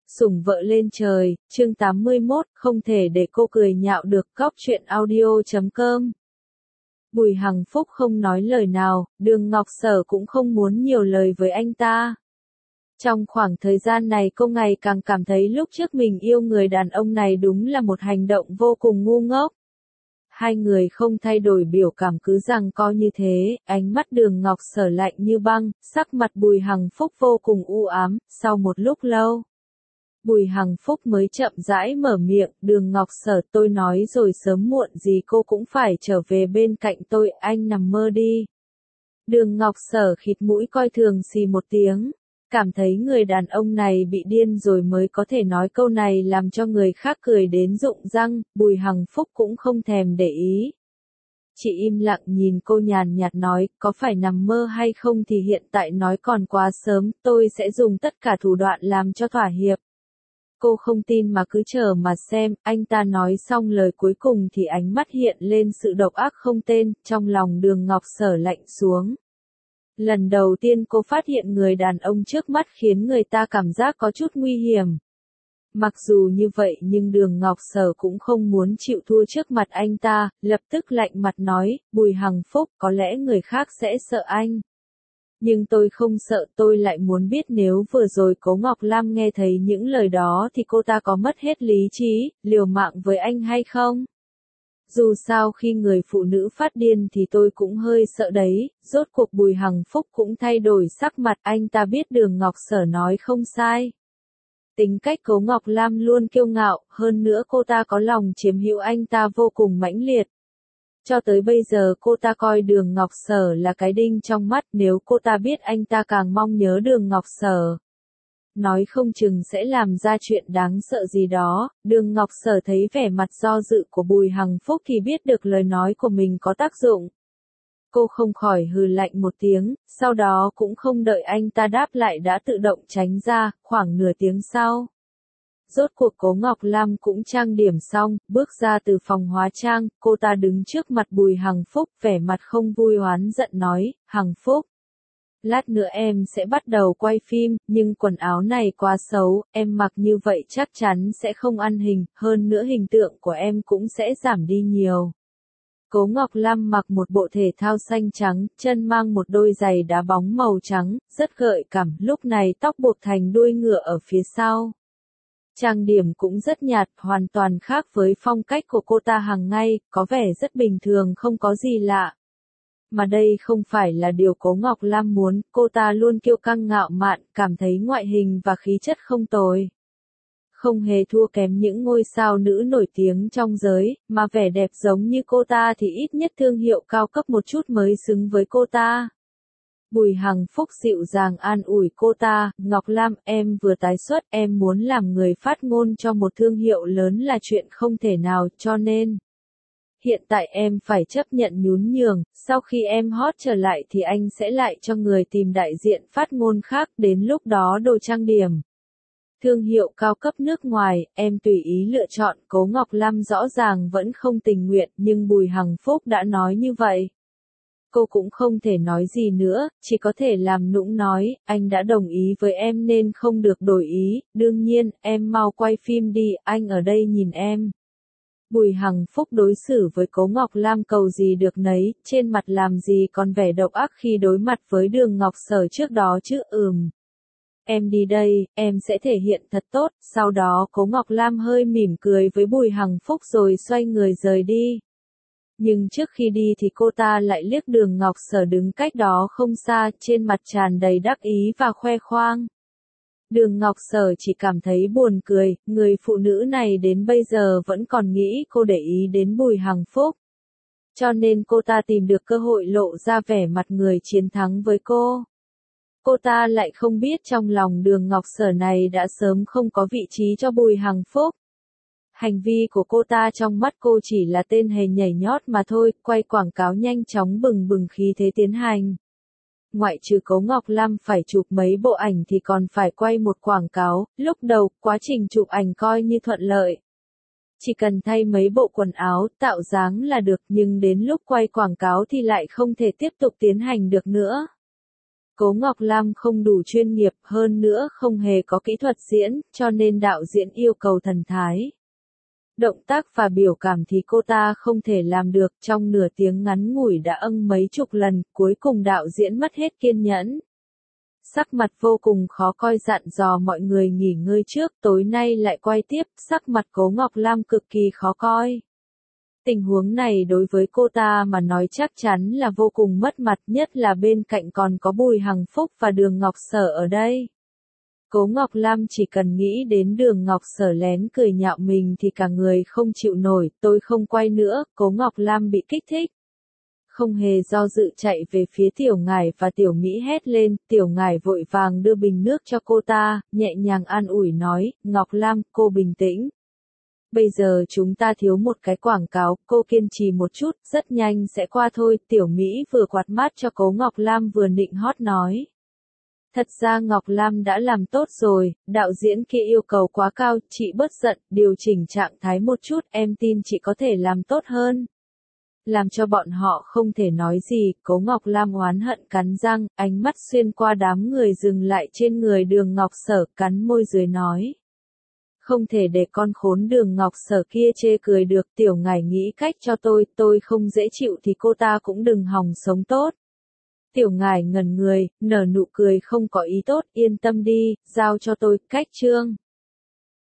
Sủng vợ lên trời, chương 81, không thể để cô cười nhạo được. Góc truyện audio.com. Bùi Hằng Phúc không nói lời nào, Đường Ngọc Sở cũng không muốn nhiều lời với anh ta. Trong khoảng thời gian này cô ngày càng cảm thấy lúc trước mình yêu người đàn ông này đúng là một hành động vô cùng ngu ngốc. Hai người không thay đổi biểu cảm cứ rằng co như thế, ánh mắt Đường Ngọc Sở lạnh như băng, sắc mặt Bùi Hằng Phúc vô cùng u ám. Sau một lúc lâu, Bùi Hằng Phúc mới chậm rãi mở miệng, Đường Ngọc Sở, tôi nói rồi sớm muộn gì cô cũng phải trở về bên cạnh tôi, anh nằm mơ đi. Đường Ngọc Sở khịt mũi coi thường xì một tiếng, cảm thấy người đàn ông này bị điên rồi mới có thể nói câu này làm cho người khác cười đến rụng răng. Bùi Hằng Phúc cũng không thèm để ý. Chị im lặng nhìn cô nhàn nhạt nói, có phải nằm mơ hay không thì hiện tại nói còn quá sớm, tôi sẽ dùng tất cả thủ đoạn làm cho thỏa hiệp. Cô không tin mà cứ chờ mà xem. Anh ta nói xong lời cuối cùng thì ánh mắt hiện lên sự độc ác không tên, trong lòng Đường Ngọc Sở lạnh xuống. Lần đầu tiên cô phát hiện người đàn ông trước mắt khiến người ta cảm giác có chút nguy hiểm. Mặc dù như vậy nhưng Đường Ngọc Sở cũng không muốn chịu thua trước mặt anh ta, lập tức lạnh mặt nói, Bùi Hằng Phúc, có lẽ người khác sẽ sợ anh. Nhưng tôi không sợ, tôi lại muốn biết nếu vừa rồi Cố Ngọc Lam nghe thấy những lời đó thì cô ta có mất hết lý trí, liều mạng với anh hay không? Dù sao khi người phụ nữ phát điên thì tôi cũng hơi sợ đấy. Rốt cuộc Bùi Hằng Phúc cũng thay đổi sắc mặt, anh ta biết Đường Ngọc Sở nói không sai. Tính cách Cố Ngọc Lam luôn kiêu ngạo, hơn nữa cô ta có lòng chiếm hữu anh ta vô cùng mãnh liệt. Cho tới bây giờ cô ta coi Đường Ngọc Sở là cái đinh trong mắt, nếu cô ta biết anh ta càng mong nhớ Đường Ngọc Sở, nói không chừng sẽ làm ra chuyện đáng sợ gì đó. Đường Ngọc Sở thấy vẻ mặt do dự của Bùi Hằng Phúc thì biết được lời nói của mình có tác dụng. Cô không khỏi hừ lạnh một tiếng, sau đó cũng không đợi anh ta đáp lại đã tự động tránh ra. Khoảng nửa tiếng sau, rốt cuộc Cố Ngọc Lam cũng trang điểm xong, bước ra từ phòng hóa trang, cô ta đứng trước mặt Bùi Hằng Phúc, vẻ mặt không vui oán giận nói, Hằng Phúc, lát nữa em sẽ bắt đầu quay phim, nhưng quần áo này quá xấu, em mặc như vậy chắc chắn sẽ không ăn hình, hơn nữa hình tượng của em cũng sẽ giảm đi nhiều. Cố Ngọc Lam mặc một bộ thể thao xanh trắng, chân mang một đôi giày đá bóng màu trắng, rất gợi cảm, lúc này tóc buộc thành đuôi ngựa ở phía sau. Trang điểm cũng rất nhạt, hoàn toàn khác với phong cách của cô ta hàng ngày, có vẻ rất bình thường không có gì lạ. Mà đây không phải là điều Cố Ngọc Lam muốn, cô ta luôn kiêu căng ngạo mạn, cảm thấy ngoại hình và khí chất không tồi. Không hề thua kém những ngôi sao nữ nổi tiếng trong giới, mà vẻ đẹp giống như cô ta thì ít nhất thương hiệu cao cấp một chút mới xứng với cô ta. Bùi Hằng Phúc dịu dàng an ủi cô ta, Ngọc Lam, em vừa tái xuất, em muốn làm người phát ngôn cho một thương hiệu lớn là chuyện không thể nào, cho nên hiện tại em phải chấp nhận nhún nhường, sau khi em hot trở lại thì anh sẽ lại cho người tìm đại diện phát ngôn khác, đến lúc đó đồ trang điểm, thương hiệu cao cấp nước ngoài, em tùy ý lựa chọn. Cố Ngọc Lam rõ ràng vẫn không tình nguyện, nhưng Bùi Hằng Phúc đã nói như vậy. Cô cũng không thể nói gì nữa, chỉ có thể làm nũng nói, anh đã đồng ý với em nên không được đổi ý, đương nhiên, em mau quay phim đi, anh ở đây nhìn em. Bùi Hằng Phúc đối xử với Cố Ngọc Lam cầu gì được nấy, trên mặt làm gì còn vẻ độc ác khi đối mặt với Đường Ngọc Sở trước đó chứ. Em đi đây, em sẽ thể hiện thật tốt. Sau đó Cố Ngọc Lam hơi mỉm cười với Bùi Hằng Phúc rồi xoay người rời đi. Nhưng trước khi đi thì cô ta lại liếc Đường Ngọc Sở đứng cách đó không xa, trên mặt tràn đầy đắc ý và khoe khoang. Đường Ngọc Sở chỉ cảm thấy buồn cười, người phụ nữ này đến bây giờ vẫn còn nghĩ cô để ý đến Bùi Hằng Phúc. Cho nên cô ta tìm được cơ hội lộ ra vẻ mặt người chiến thắng với cô. Cô ta lại không biết trong lòng Đường Ngọc Sở này đã sớm không có vị trí cho Bùi Hằng Phúc. Hành vi của cô ta trong mắt cô chỉ là tên hề nhảy nhót mà thôi, quay quảng cáo nhanh chóng bừng bừng khí thế tiến hành. Ngoại trừ Cố Ngọc Lam phải chụp mấy bộ ảnh thì còn phải quay một quảng cáo, lúc đầu, quá trình chụp ảnh coi như thuận lợi. Chỉ cần thay mấy bộ quần áo, tạo dáng là được, nhưng đến lúc quay quảng cáo thì lại không thể tiếp tục tiến hành được nữa. Cố Ngọc Lam không đủ chuyên nghiệp, hơn nữa không hề có kỹ thuật diễn, cho nên đạo diễn yêu cầu thần thái. Động tác và biểu cảm thì cô ta không thể làm được, trong nửa tiếng ngắn ngủi đã mấy chục lần, cuối cùng đạo diễn mất hết kiên nhẫn. Sắc mặt vô cùng khó coi dặn dò mọi người nghỉ ngơi trước, tối nay lại quay tiếp, sắc mặt Cố Ngọc Lam cực kỳ khó coi. Tình huống này đối với cô ta mà nói chắc chắn là vô cùng mất mặt, nhất là bên cạnh còn có Bùi Hằng Phúc và Đường Ngọc Sở ở đây. Cố Ngọc Lam chỉ cần nghĩ đến Đường Ngọc Sở lén cười nhạo mình thì cả người không chịu nổi, tôi không quay nữa, Cố Ngọc Lam bị kích thích. Không hề do dự chạy về phía Tiểu Ngải và Tiểu Mỹ hét lên, Tiểu Ngải vội vàng đưa bình nước cho cô ta, nhẹ nhàng an ủi nói, Ngọc Lam, cô bình tĩnh. Bây giờ chúng ta thiếu một cái quảng cáo, cô kiên trì một chút, rất nhanh sẽ qua thôi, Tiểu Mỹ vừa quạt mát cho Cố Ngọc Lam vừa nịnh hót nói. Thật ra Ngọc Lam đã làm tốt rồi, đạo diễn kia yêu cầu quá cao, chị bớt giận, điều chỉnh trạng thái một chút, em tin chị có thể làm tốt hơn. Làm cho bọn họ không thể nói gì, Cố Ngọc Lam oán hận cắn răng, ánh mắt xuyên qua đám người dừng lại trên người Đường Ngọc Sở, cắn môi dưới nói. Không thể để con khốn Đường Ngọc Sở kia chê cười được, Tiểu Ngải nghĩ cách cho tôi không dễ chịu thì cô ta cũng đừng hòng sống tốt. Tiểu Ngải ngẩn người, nở nụ cười không có ý tốt, yên tâm đi, giao cho tôi, cách chương.